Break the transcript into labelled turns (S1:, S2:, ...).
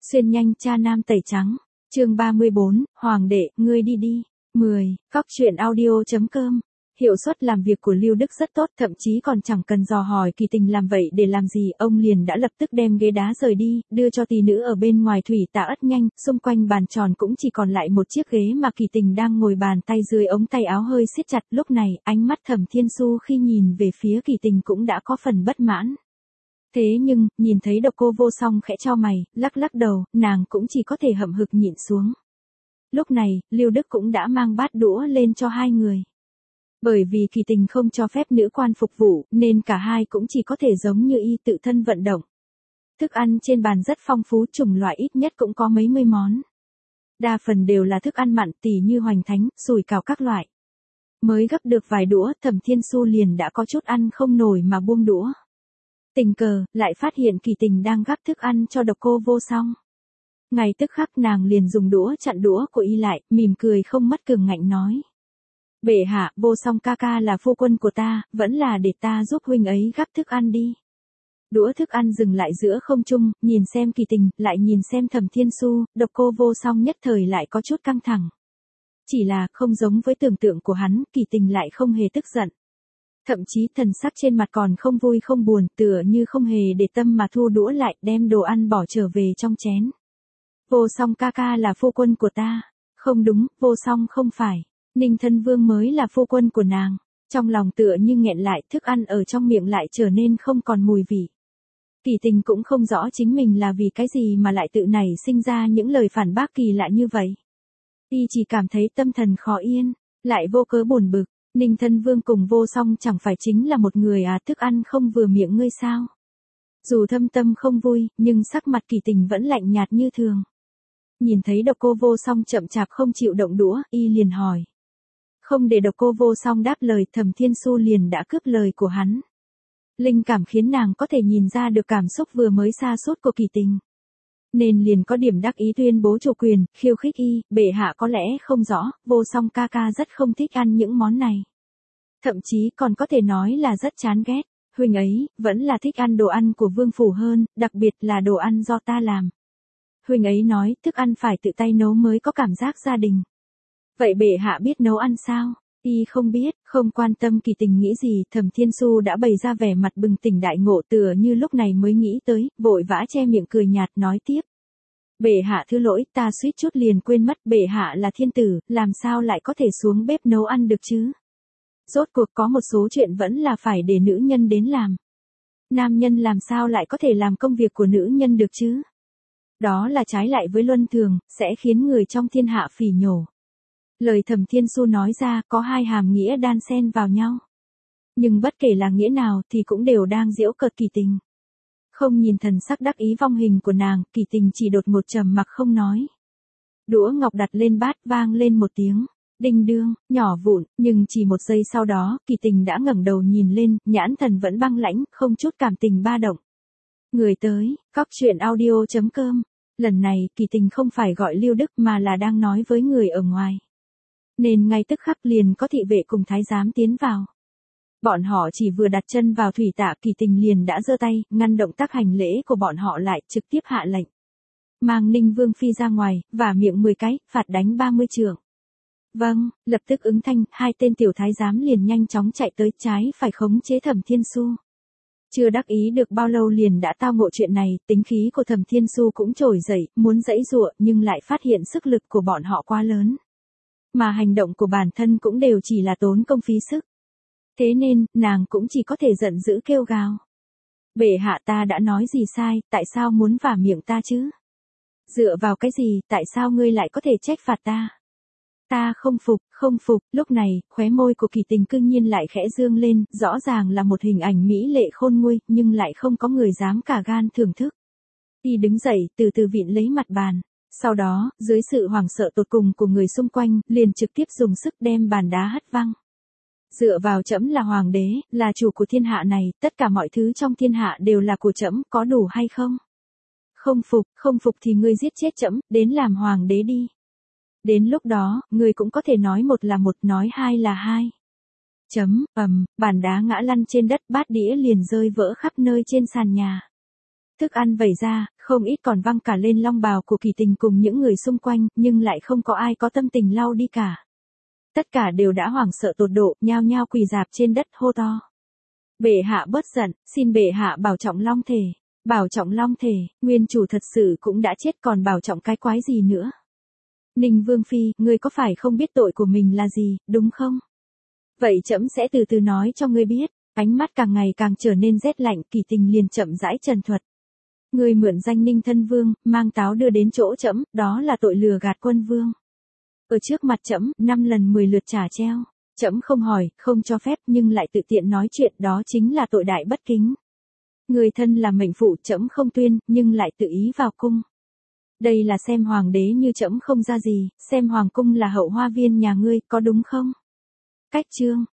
S1: Xuyên nhanh cha nam tẩy trắng. Chương 34, Hoàng đệ, ngươi đi đi. 10. Cóc truyện audio.com. Hiệu suất làm việc của Lưu Đức rất tốt, thậm chí còn chẳng cần dò hỏi Kỳ Tình làm vậy để làm gì, ông liền đã lập tức đem ghế đá rời đi, đưa cho tỷ nữ ở bên ngoài thủy tạ ất nhanh, xung quanh bàn tròn cũng chỉ còn lại một chiếc ghế mà Kỳ Tình đang ngồi, bàn tay dưới ống tay áo hơi siết chặt. Lúc này, ánh mắt Thẩm Thiên Xu khi nhìn về phía Kỳ Tình cũng đã có phần bất mãn. Thế nhưng, nhìn thấy Độc Cô Vô Song khẽ chau mày, lắc lắc đầu, nàng cũng chỉ có thể hậm hực nhịn xuống. Lúc này, Lưu Đức cũng đã mang bát đũa lên cho hai người. Bởi vì Kỳ Tình không cho phép nữ quan phục vụ, nên cả hai cũng chỉ có thể giống như y tự thân vận động. Thức ăn trên bàn rất phong phú, chủng loại ít nhất cũng có mấy mươi món. Đa phần đều là thức ăn mặn, tỉ như hoành thánh, sủi cảo các loại. Mới gấp được vài đũa, Thẩm Thiên Xu liền đã có chút ăn không nổi mà buông đũa. Tình cờ, lại phát hiện Kỳ Tình đang gắp thức ăn cho Độc Cô Vô Song. Ngay tức khắc nàng liền dùng đũa chặn đũa của y lại, mỉm cười không mất cường ngạnh nói. Bệ hạ, Vô Song ca ca là phu quân của ta, vẫn là để ta giúp huynh ấy gắp thức ăn đi. Đũa thức ăn dừng lại giữa không trung, nhìn xem Kỳ Tình, lại nhìn xem Thẩm Thiên Xu, Độc Cô Vô Song nhất thời lại có chút căng thẳng. Chỉ là, không giống với tưởng tượng của hắn, Kỳ Tình lại không hề tức giận. Thậm chí thần sắc trên mặt còn không vui không buồn, tựa như không hề để tâm mà thu đũa lại, đem đồ ăn bỏ trở về trong chén. Vô Song ca ca là phu quân của ta. Không đúng, Vô Song không phải. Ninh Thân Vương mới là phu quân của nàng. Trong lòng tựa như nghẹn lại, thức ăn ở trong miệng lại trở nên không còn mùi vị. Kỳ Tình cũng không rõ chính mình là vì cái gì mà lại tự nảy sinh ra những lời phản bác kỳ lạ như vậy. Y chỉ cảm thấy tâm thần khó yên, lại vô cớ buồn bực. Ninh Thân Vương cùng Vô Song chẳng phải chính là một người à, thức ăn không vừa miệng ngươi sao? Dù thâm tâm không vui, nhưng sắc mặt Kỳ Tình vẫn lạnh nhạt như thường. Nhìn thấy Độc Cô Vô Song chậm chạp không chịu động đũa, y liền hỏi. Không để Độc Cô Vô Song đáp lời, Thẩm Thiên Xu liền đã cướp lời của hắn. Linh cảm khiến nàng có thể nhìn ra được cảm xúc vừa mới sa sút của Kỳ Tình. Nên liền có điểm đắc ý tuyên bố chủ quyền, khiêu khích y, bệ hạ có lẽ không rõ, Vô Song ca ca rất không thích ăn những món này. Thậm chí còn có thể nói là rất chán ghét, huynh ấy, vẫn là thích ăn đồ ăn của vương phủ hơn, đặc biệt là đồ ăn do ta làm. Huynh ấy nói, thức ăn phải tự tay nấu mới có cảm giác gia đình. Vậy bệ hạ biết nấu ăn sao? Y không biết, không quan tâm Kỳ Tình nghĩ gì, Thẩm Thiên Xu đã bày ra vẻ mặt bừng tỉnh đại ngộ, tựa như lúc này mới nghĩ tới, vội vã che miệng cười nhạt nói tiếp. Bệ hạ thứ lỗi, ta suýt chút liền quên mất, bệ hạ là thiên tử, làm sao lại có thể xuống bếp nấu ăn được chứ? Rốt cuộc có một số chuyện vẫn là phải để nữ nhân đến làm. Nam nhân làm sao lại có thể làm công việc của nữ nhân được chứ? Đó là trái lại với luân thường, sẽ khiến người trong thiên hạ phỉ nhổ. Lời Thẩm Thiên Xu nói ra có hai hàm nghĩa đan xen vào nhau. Nhưng bất kể là nghĩa nào thì cũng đều đang giễu cợt Kỳ Tình. Không nhìn thần sắc đắc ý vong hình của nàng, Kỳ Tình chỉ đột ngột trầm mặc không nói. Đũa ngọc đặt lên bát vang lên một tiếng. Đinh đương, nhỏ vụn, nhưng chỉ một giây sau đó, Kỳ Tình đã ngẩng đầu nhìn lên, nhãn thần vẫn băng lãnh, không chút cảm tình ba động. Người tới, cóc truyện audio.com. Lần này, Kỳ Tình không phải gọi Lưu Đức mà là đang nói với người ở ngoài. Nên ngay tức khắc liền có thị vệ cùng thái giám tiến vào. Bọn họ chỉ vừa đặt chân vào thủy tạ, Kỳ Tình liền đã giơ tay, ngăn động tác hành lễ của bọn họ lại, trực tiếp hạ lệnh. Mang Ninh Vương Phi ra ngoài, và miệng 10 cái, phạt đánh 30 trượng. Vâng, lập tức ứng thanh, hai tên tiểu thái giám liền nhanh chóng chạy tới, trái phải khống chế Thẩm Thiên Xu. Chưa đắc ý được bao lâu liền đã tao ngộ chuyện này, tính khí của Thẩm Thiên Xu cũng trồi dậy, muốn giãy giụa nhưng lại phát hiện sức lực của bọn họ quá lớn. Mà hành động của bản thân cũng đều chỉ là tốn công phí sức. Thế nên, nàng cũng chỉ có thể giận dữ kêu gào. Bệ hạ, ta đã nói gì sai, tại sao muốn vả miệng ta chứ? Dựa vào cái gì, tại sao ngươi lại có thể trách phạt ta? Ta không phục, lúc này, khóe môi của Kỳ Tình cương nhiên lại khẽ dương lên, rõ ràng là một hình ảnh mỹ lệ khôn nguôi, nhưng lại không có người dám cả gan thưởng thức. Y đứng dậy, từ từ vịn lấy mặt bàn. Sau đó, dưới sự hoảng sợ tột cùng của người xung quanh, liền trực tiếp dùng sức đem bàn đá hất văng. Dựa vào trẫm là hoàng đế, là chủ của thiên hạ này, tất cả mọi thứ trong thiên hạ đều là của trẫm, có đủ hay không? Không phục thì ngươi giết chết trẫm, đến làm hoàng đế đi. Đến lúc đó, ngươi cũng có thể nói một là một, nói hai là hai. Bàn đá ngã lăn trên đất, bát đĩa liền rơi vỡ khắp nơi trên sàn nhà. Thức ăn vẩy ra, không ít còn văng cả lên long bào của Kỳ Tình cùng những người xung quanh, nhưng lại không có ai có tâm tình lau đi cả. Tất cả đều đã hoảng sợ tột độ, nhao nhao quỳ rạp trên đất hô to. Bệ hạ bớt giận, xin bệ hạ bảo trọng long thể. Bảo trọng long thể, nguyên chủ thật sự cũng đã chết còn bảo trọng cái quái gì nữa. Ninh Vương Phi, ngươi có phải không biết tội của mình là gì, đúng không? Vậy trẫm sẽ từ từ nói cho ngươi biết. Ánh mắt càng ngày càng trở nên rét lạnh, Kỳ Tình liền chậm rãi trần thuật. Ngươi mượn danh Ninh thân vương, mang táo đưa đến chỗ trẫm, đó là tội lừa gạt quân vương. Ở trước mặt trẫm, 5 lần 10 lượt trả treo. Trẫm không hỏi, không cho phép nhưng lại tự tiện nói chuyện, đó chính là tội đại bất kính. Người thân là mệnh phụ, trẫm không tuyên, nhưng lại tự ý vào cung. Đây là xem hoàng đế như trẫm không ra gì, xem hoàng cung là hậu hoa viên nhà ngươi, có đúng không? Cách chương